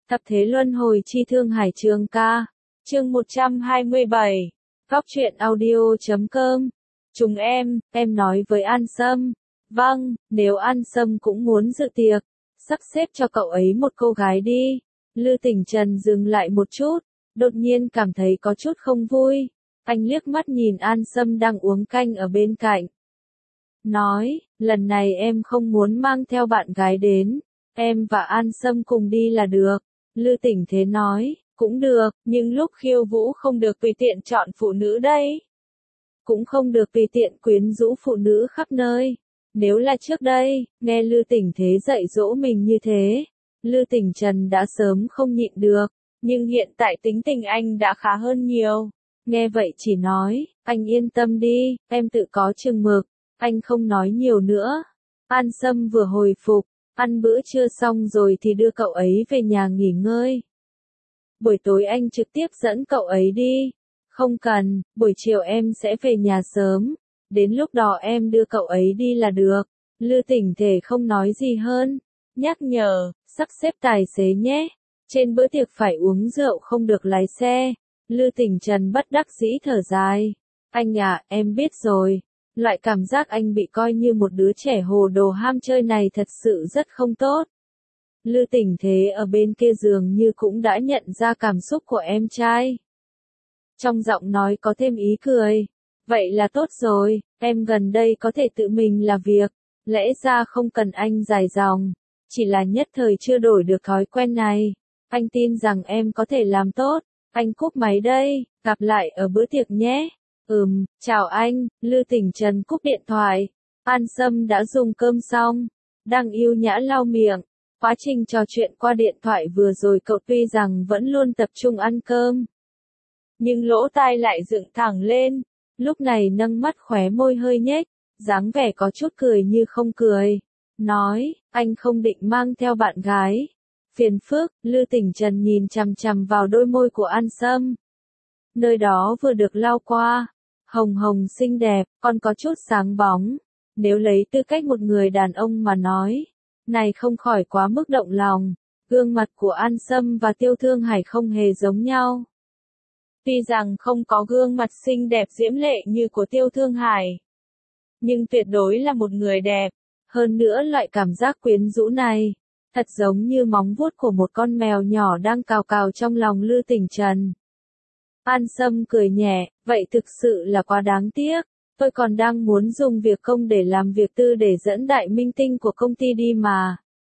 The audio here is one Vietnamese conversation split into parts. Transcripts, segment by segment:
Thập thế luân hồi chi Thương Hải Trường ca. Chương 127. Góc truyện audio.com. Chúng em nói với An Sâm. Vâng, nếu An Sâm cũng muốn dự tiệc, sắp xếp cho cậu ấy một cô gái đi. Lư Tỉnh Trần dừng lại một chút, đột nhiên cảm thấy có chút không vui. Anh liếc mắt nhìn An Sâm đang uống canh ở bên cạnh. Nói, lần này em không muốn mang theo bạn gái đến, em và An Sâm cùng đi là được. Lư Tỉnh Thế nói, cũng được, nhưng lúc khiêu vũ không được tùy tiện chọn phụ nữ đây. Cũng không được tùy tiện quyến rũ phụ nữ khắp nơi. Nếu là trước đây, nghe Lư Tỉnh Thế dạy dỗ mình như thế, Lư Tỉnh Trần đã sớm không nhịn được, nhưng hiện tại tính tình anh đã khá hơn nhiều. Nghe vậy chỉ nói, anh yên tâm đi, em tự có chừng mực, anh không nói nhiều nữa. An Sâm vừa hồi phục, ăn bữa trưa xong rồi thì đưa cậu ấy về nhà nghỉ ngơi. Buổi tối anh trực tiếp dẫn cậu ấy đi. Không cần, buổi chiều em sẽ về nhà sớm. Đến lúc đó em đưa cậu ấy đi là được. Lư Tỉnh Thể không nói gì hơn. Nhắc nhở, sắp xếp tài xế nhé. Trên bữa tiệc phải uống rượu không được lái xe. Lư Tỉnh Trần bất đắc dĩ thở dài. Anh à, em biết rồi. Loại cảm giác anh bị coi như một đứa trẻ hồ đồ ham chơi này thật sự rất không tốt. Lư Tỉnh Thế ở bên kia giường như cũng đã nhận ra cảm xúc của em trai. Trong giọng nói có thêm ý cười. Vậy là tốt rồi, em gần đây có thể tự mình là việc, lẽ ra không cần anh dài dòng, chỉ là nhất thời chưa đổi được thói quen này. Anh tin rằng em có thể làm tốt. Anh cúp máy đây, gặp lại ở bữa tiệc nhé. Chào anh. Lư Tỉnh Trần cúp điện thoại. An Sâm đã dùng cơm xong, đang yêu nhã lau miệng. Quá trình trò chuyện qua điện thoại vừa rồi cậu tuy rằng vẫn luôn tập trung ăn cơm, nhưng lỗ tai lại dựng thẳng lên, lúc này nâng mắt khóe môi hơi nhếch, dáng vẻ có chút cười như không cười. Nói, anh không định mang theo bạn gái. Phiền phức. Lư Tỉnh Trần nhìn chằm chằm vào đôi môi của An Sâm. Nơi đó vừa được lau qua, hồng hồng xinh đẹp, còn có chút sáng bóng. Nếu lấy tư cách một người đàn ông mà nói, này không khỏi quá mức động lòng. Gương mặt của An Sâm và Tiêu Thương Hải không hề giống nhau. Tuy rằng không có gương mặt xinh đẹp diễm lệ như của Tiêu Thương Hải, nhưng tuyệt đối là một người đẹp. Hơn nữa loại cảm giác quyến rũ này, thật giống như móng vuốt của một con mèo nhỏ đang cào cào trong lòng Lư Tỉnh Trần. An Sâm cười nhẹ, vậy thực sự là quá đáng tiếc. Tôi còn đang muốn dùng việc công để làm việc tư để dẫn đại minh tinh của công ty đi mà.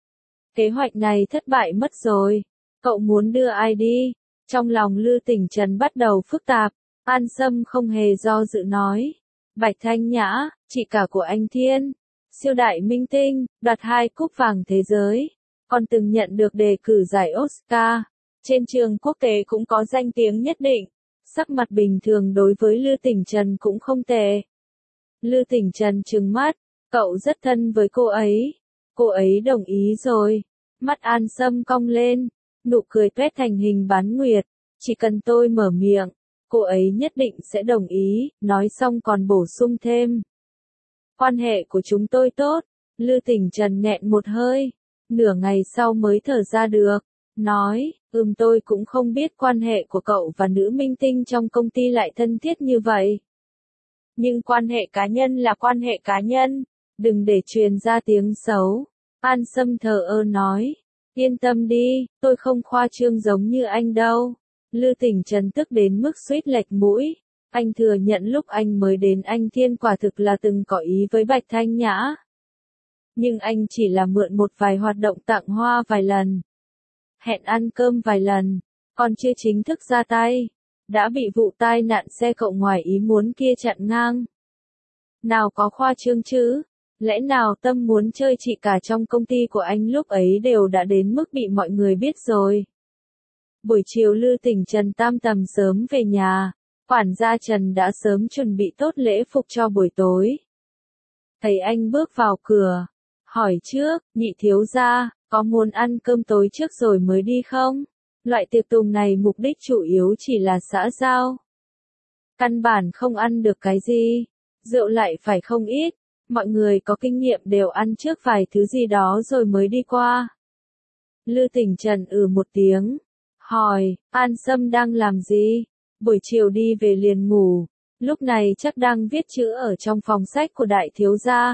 Kế hoạch này thất bại mất rồi. Cậu muốn đưa ai đi? Trong lòng Lư Tỉnh Trần bắt đầu phức tạp. An Sâm không hề do dự nói. Bạch Thanh Nhã, chị cả của anh Thiên. Siêu đại minh tinh, đoạt 2 cúp vàng thế giới. Còn từng nhận được đề cử giải Oscar. Trên trường quốc tế cũng có danh tiếng nhất định. Sắc mặt bình thường đối với Lư Tỉnh Trần cũng không tệ. Lư Tỉnh Trần trừng mắt, cậu rất thân với cô ấy. Cô ấy đồng ý rồi. Mắt An Sâm cong lên, nụ cười tuét thành hình bán nguyệt. Chỉ cần tôi mở miệng, cô ấy nhất định sẽ đồng ý, nói xong còn bổ sung thêm. Quan hệ của chúng tôi tốt. Lư Tỉnh Trần nghẹn một hơi, nửa ngày sau mới thở ra được. Nói, tôi cũng không biết quan hệ của cậu và nữ minh tinh trong công ty lại thân thiết như vậy. Nhưng quan hệ cá nhân là quan hệ cá nhân, đừng để truyền ra tiếng xấu. An Sâm thờ ơ nói, yên tâm đi, tôi không khoa trương giống như anh đâu. Lư Tỉnh Trần tức đến mức suýt lệch mũi. Anh thừa nhận lúc anh mới đến anh Thiên quả thực là từng có ý với Bạch Thanh Nhã. Nhưng anh chỉ là mượn một vài hoạt động tặng hoa vài lần, hẹn ăn cơm vài lần, còn chưa chính thức ra tay, đã bị vụ tai nạn xe cộ ngoài ý muốn kia chặn ngang. Nào có khoa trương chứ, lẽ nào Tâm muốn chơi chị cả trong công ty của anh lúc ấy đều đã đến mức bị mọi người biết rồi. Buổi chiều Lư Tỉnh Trần tam tầm sớm về nhà, quản gia Trần đã sớm chuẩn bị tốt lễ phục cho buổi tối. Thấy anh bước vào cửa, hỏi trước, nhị thiếu gia, có muốn ăn cơm tối trước rồi mới đi không? Loại tiệc tùng này mục đích chủ yếu chỉ là xã giao. Căn bản không ăn được cái gì, rượu lại phải không ít, mọi người có kinh nghiệm đều ăn trước vài thứ gì đó rồi mới đi qua. Lư Tỉnh Trần một tiếng, hỏi, An Sâm đang làm gì? Buổi chiều đi về liền ngủ, lúc này chắc đang viết chữ ở trong phòng sách của đại thiếu gia.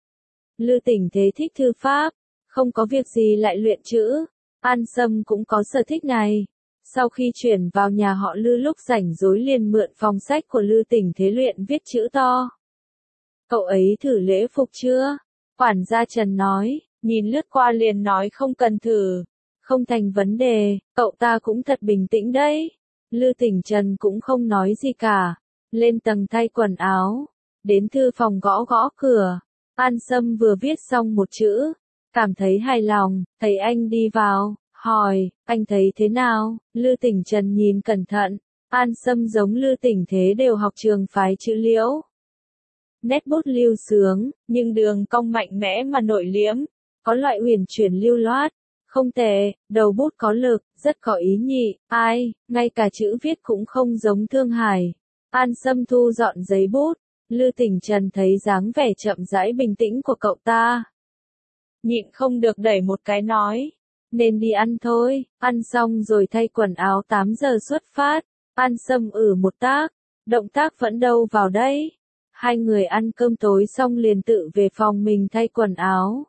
Lư Tỉnh Thế thích thư pháp, không có việc gì lại luyện chữ. An Sâm cũng có sở thích này. Sau khi chuyển vào nhà họ Lư lúc rảnh rỗi liền mượn phòng sách của Lư Tỉnh Thế luyện viết chữ to. Cậu ấy thử lễ phục chưa? Quản gia Trần nói, nhìn lướt qua liền nói không cần thử. Không thành vấn đề, cậu ta cũng thật bình tĩnh đấy. Lư Tỉnh Trần cũng không nói gì cả. Lên tầng thay quần áo. Đến thư phòng gõ gõ cửa. An Sâm vừa viết xong một chữ. Cảm thấy hài lòng, thấy anh đi vào, hỏi, anh thấy thế nào? Lư Tỉnh Trần nhìn cẩn thận. An Sâm giống Lư Tỉnh Thế đều học trường phái chữ Liễu. Nét bút lưu sướng, nhưng đường cong mạnh mẽ mà nội liễm. Có loại uyển chuyển lưu loát. Không tệ, đầu bút có lực, rất có ý nhị, ngay cả chữ viết cũng không giống Thương Hải. An Sâm thu dọn giấy bút, Lư Tỉnh Trần thấy dáng vẻ chậm rãi bình tĩnh của cậu ta. Nhịn không được đẩy một cái nói, nên đi ăn thôi, ăn xong rồi thay quần áo 8 giờ xuất phát. An Sâm một tác, động tác vẫn đâu vào đấy. Hai người ăn cơm tối xong liền tự về phòng mình thay quần áo.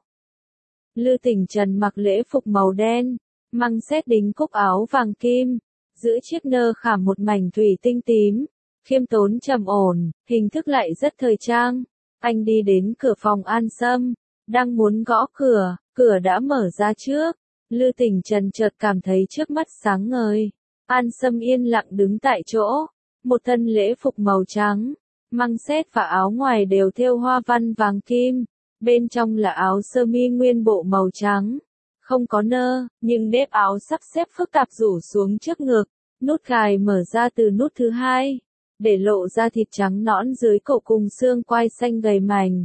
Lư Tỉnh Trần mặc lễ phục màu đen, măng xét đính cúc áo vàng kim, giữ chiếc nơ khảm một mảnh thủy tinh tím, khiêm tốn trầm ổn, hình thức lại rất thời trang. Anh đi đến cửa phòng An Sâm, đang muốn gõ cửa, cửa đã mở ra trước. Lư Tỉnh Trần chợt cảm thấy trước mắt sáng ngời. An Sâm yên lặng đứng tại chỗ, một thân lễ phục màu trắng, măng xét và áo ngoài đều thêu hoa văn vàng kim. Bên trong là áo sơ mi nguyên bộ màu trắng, không có nơ, nhưng nếp áo sắp xếp phức tạp rủ xuống trước ngực, nút gài mở ra từ nút thứ hai, để lộ ra thịt trắng nõn dưới cổ cùng xương quai xanh gầy mảnh.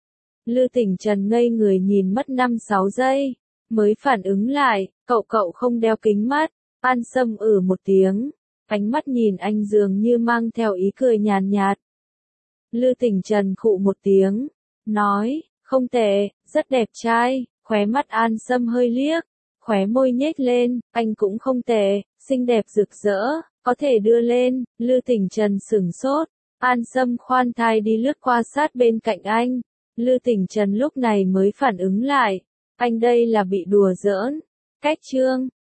Lư Tỉnh Trần ngây người nhìn mất 5-6 giây, mới phản ứng lại, cậu không đeo kính mắt. An Sâm một tiếng, ánh mắt nhìn anh dường như mang theo ý cười nhàn nhạt. Lư Tỉnh Trần khụ một tiếng, nói, không tệ, rất đẹp trai. Khóe mắt An Sâm hơi liếc, khóe môi nhếch lên, anh cũng không tệ, xinh đẹp rực rỡ, có thể đưa lên. Lư Tỉnh Trần sửng sốt, An Sâm khoan thai đi lướt qua sát bên cạnh anh. Lư Tỉnh Trần lúc này mới phản ứng lại, anh đây là bị đùa giỡn. Cách chương